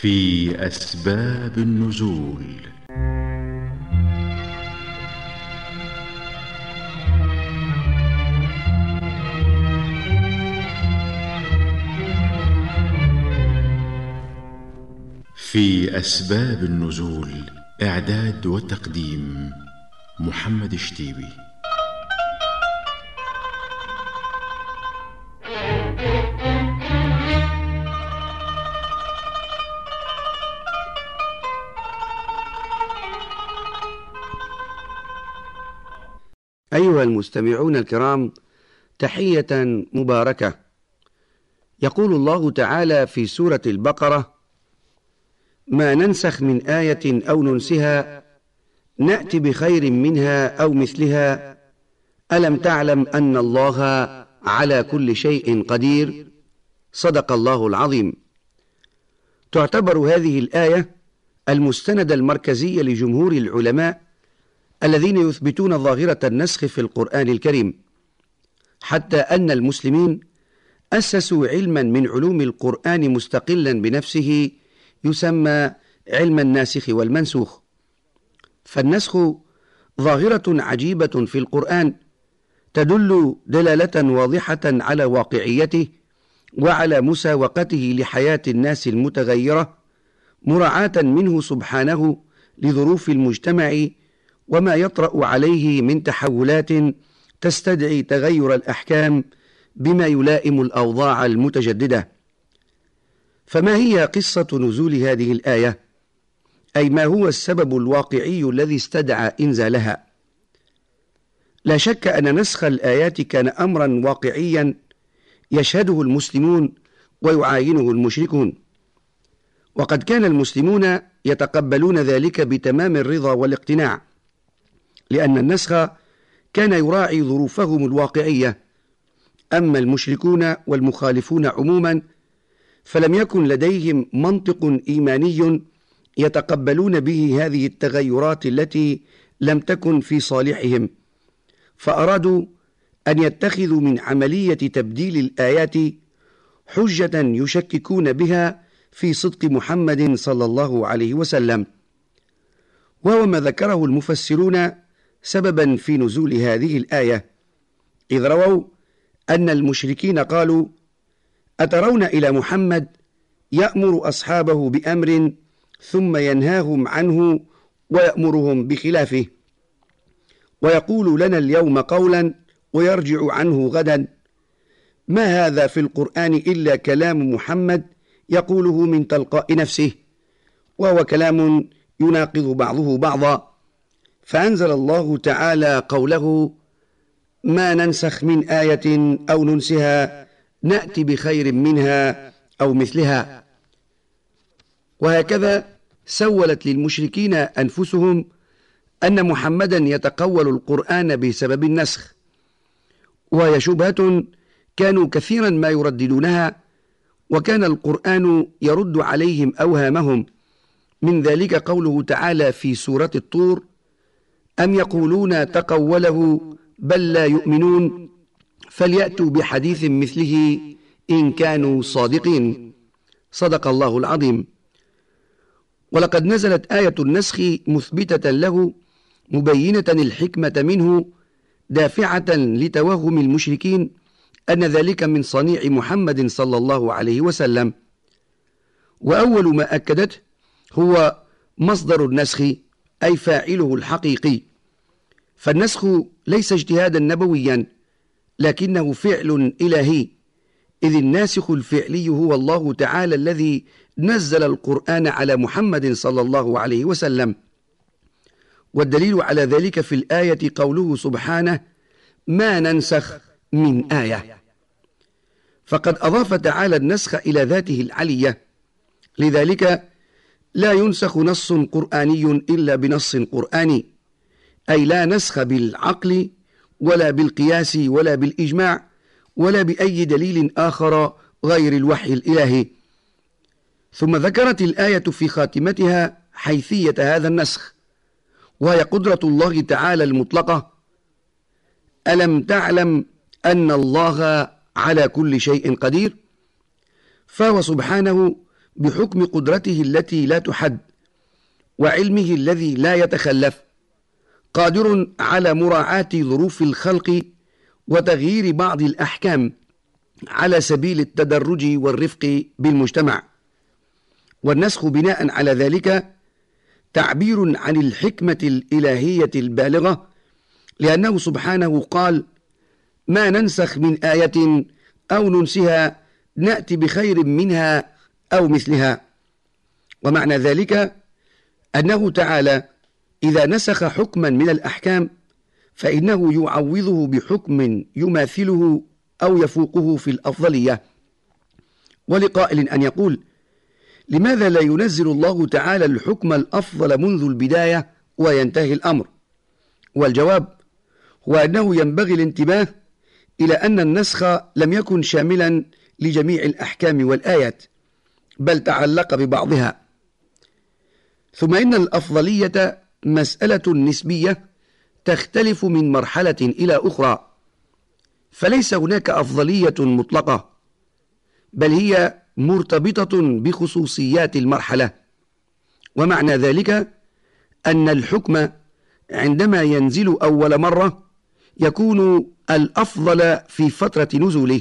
في أسباب النزول. في أسباب النزول، إعداد وتقديم محمد الشتيبي. أيها المستمعون الكرام، تحية مباركة. يقول الله تعالى في سورة البقرة: ما ننسخ من آية أو ننسها نأتي بخير منها أو مثلها ألم تعلم أن الله على كل شيء قدير. صدق الله العظيم. تعتبر هذه الآية المستند المركزي لجمهور العلماء الذين يثبتون ظاهرة النسخ في القرآن الكريم، حتى أن المسلمين أسسوا علما من علوم القرآن مستقلا بنفسه يسمى علم الناسخ والمنسوخ. فالنسخ ظاهرة عجيبة في القرآن تدل دلالة واضحة على واقعيته وعلى مساوقته لحياة الناس المتغيرة، مراعاة منه سبحانه لظروف المجتمع وما يطرأ عليه من تحولات تستدعي تغير الأحكام بما يلائم الأوضاع المتجددة. فما هي قصة نزول هذه الآية؟ أي ما هو السبب الواقعي الذي استدعى إنزالها؟ لا شك أن نسخ الآيات كان أمرا واقعيا يشهده المسلمون ويعاينه المشركون، وقد كان المسلمون يتقبلون ذلك بتمام الرضا والاقتناع، لأن النسخ كان يراعي ظروفهم الواقعية. أما المشركون والمخالفون عموما فلم يكن لديهم منطق إيماني يتقبلون به هذه التغيرات التي لم تكن في صالحهم، فأرادوا أن يتخذوا من عملية تبديل الآيات حجة يشككون بها في صدق محمد صلى الله عليه وسلم، وهو ما ذكره المفسرون سببا في نزول هذه الآية، إذ رووا أن المشركين قالوا: أترون إلى محمد يأمر أصحابه بأمر ثم ينهاهم عنه ويأمرهم بخلافه، ويقول لنا اليوم قولا ويرجع عنه غدا، ما هذا في القرآن إلا كلام محمد يقوله من تلقاء نفسه، وهو كلام يناقض بعضه بعضا. فأنزل الله تعالى قوله: ما ننسخ من آية أو ننسها نأتي بخير منها أو مثلها. وهكذا سولت للمشركين أنفسهم أن محمدا يتقول القرآن بسبب النسخ، وهي شبهة كانوا كثيرا ما يرددونها، وكان القرآن يرد عليهم أوهامهم. من ذلك قوله تعالى في سورة الطور: أم يقولون تقوله بل لا يؤمنون فليأتوا بحديث مثله إن كانوا صادقين. صدق الله العظيم. ولقد نزلت آية النسخ مثبتة له، مبينة الحكمة منه، دافعة لتوهم المشركين أن ذلك من صنيع محمد صلى الله عليه وسلم. وأول ما أكدته هو مصدر النسخ، أي فاعله الحقيقي. فالنسخ ليس اجتهادا نبويا، لكنه فعل إلهي، إذ الناسخ الفعلي هو الله تعالى الذي نزل القرآن على محمد صلى الله عليه وسلم. والدليل على ذلك في الآية قوله سبحانه: ما ننسخ من آية. فقد أضاف تعالى النسخ إلى ذاته العلية، لذلك لا ينسخ نص قرآني إلا بنص قرآني، أي لا نسخ بالعقل ولا بالقياس ولا بالإجماع ولا بأي دليل آخر غير الوحي الإلهي. ثم ذكرت الآية في خاتمتها حيثية هذا النسخ، وهي قدرة الله تعالى المطلقة: ألم تعلم أن الله على كل شيء قدير. فهو سبحانه بحكم قدرته التي لا تحد وعلمه الذي لا يتخلف، قادر على مراعاة ظروف الخلق وتغيير بعض الأحكام على سبيل التدرج والرفق بالمجتمع. والنسخ بناء على ذلك تعبير عن الحكمة الإلهية البالغة، لأنه سبحانه قال: ما ننسخ من آية أو ننسها نأتي بخير منها أو مثلها. ومعنى ذلك أنه تعالى إذا نسخ حكما من الأحكام فإنه يعوضه بحكم يماثله أو يفوقه في الأفضلية. ولقائل أن يقول: لماذا لا ينزل الله تعالى الحكم الأفضل منذ البداية وينتهي الأمر؟ والجواب هو أنه ينبغي الانتباه إلى أن النسخ لم يكن شاملا لجميع الأحكام والآيات، بل تعلق ببعضها. ثم إن الأفضلية مسألة نسبية تختلف من مرحلة إلى أخرى، فليس هناك أفضلية مطلقة، بل هي مرتبطة بخصوصيات المرحلة. ومعنى ذلك أن الحكم عندما ينزل أول مرة يكون الأفضل في فترة نزوله،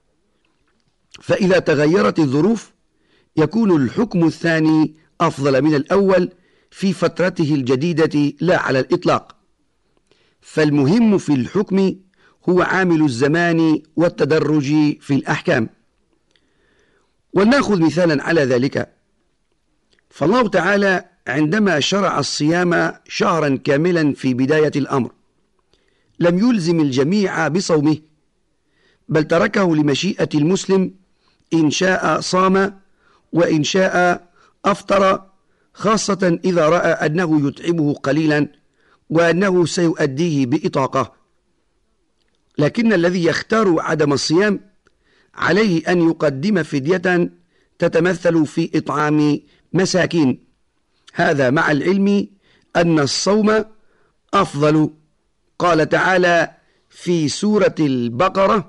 فإذا تغيرت الظروف يكون الحكم الثاني أفضل من الأول في فترته الجديدة لا على الإطلاق. فالمهم في الحكم هو عامل الزمان والتدرج في الأحكام. ولنأخذ مثالا على ذلك، فالله تعالى عندما شرع الصيام شهرا كاملا في بداية الأمر لم يلزم الجميع بصومه، بل تركه لمشيئة المسلم، إن شاء صام وإن شاء أفطر، خاصة إذا رأى أنه يتعبه قليلا وأنه سيؤديه بإطاقة. لكن الذي يختار عدم الصيام عليه أن يقدم فدية تتمثل في إطعام مساكين، هذا مع العلم أن الصوم أفضل. قال تعالى في سورة البقرة: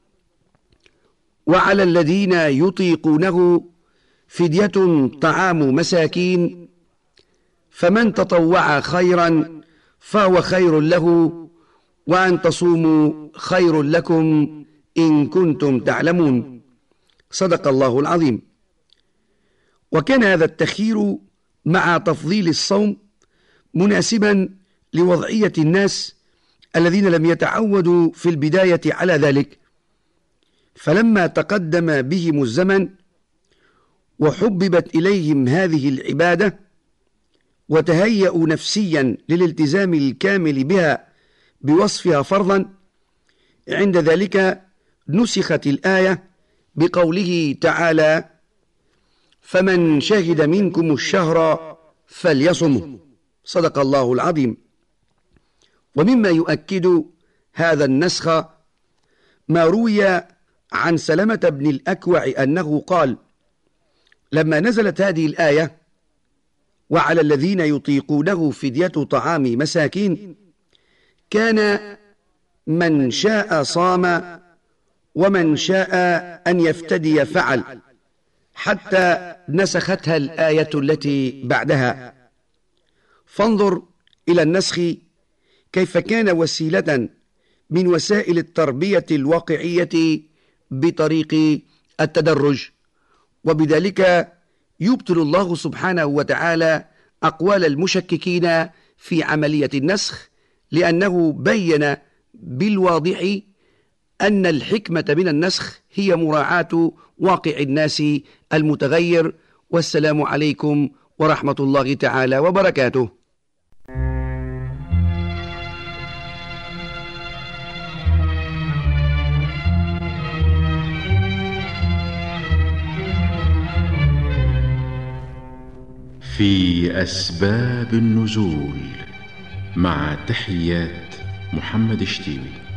وعلى الذين يطيقونه فدية طعام مساكين فمن تطوع خيرا فهو خير له وأن تصوموا خير لكم إن كنتم تعلمون. صدق الله العظيم. وكان هذا التخيير مع تفضيل الصوم مناسبا لوضعية الناس الذين لم يتعودوا في البداية على ذلك، فلما تقدم بهم الزمن وحببت إليهم هذه العبادة وتهيأوا نفسيا للالتزام الكامل بها بوصفها فرضا، عند ذلك نسخت الآية بقوله تعالى: فمن شهد منكم الشهر فليصمه. صدق الله العظيم. ومما يؤكد هذا النسخ ما روي عن سلمة بن الأكوع أنه قال: لما نزلت هذه الآية وعلى الذين يطيقونه فدية طعام مساكين، كان من شاء صام ومن شاء أن يفتدي فعل، حتى نسختها الآية التي بعدها. فانظر إلى النسخ كيف كان وسيلة من وسائل التربية الواقعية بطريق التدرج، وبذلك يبطل الله سبحانه وتعالى أقوال المشككين في عملية النسخ، لأنه بين بالواضح أن الحكمة من النسخ هي مراعاة واقع الناس المتغير. والسلام عليكم ورحمة الله تعالى وبركاته. في أسباب النزول، مع تحيات محمد شتيبي.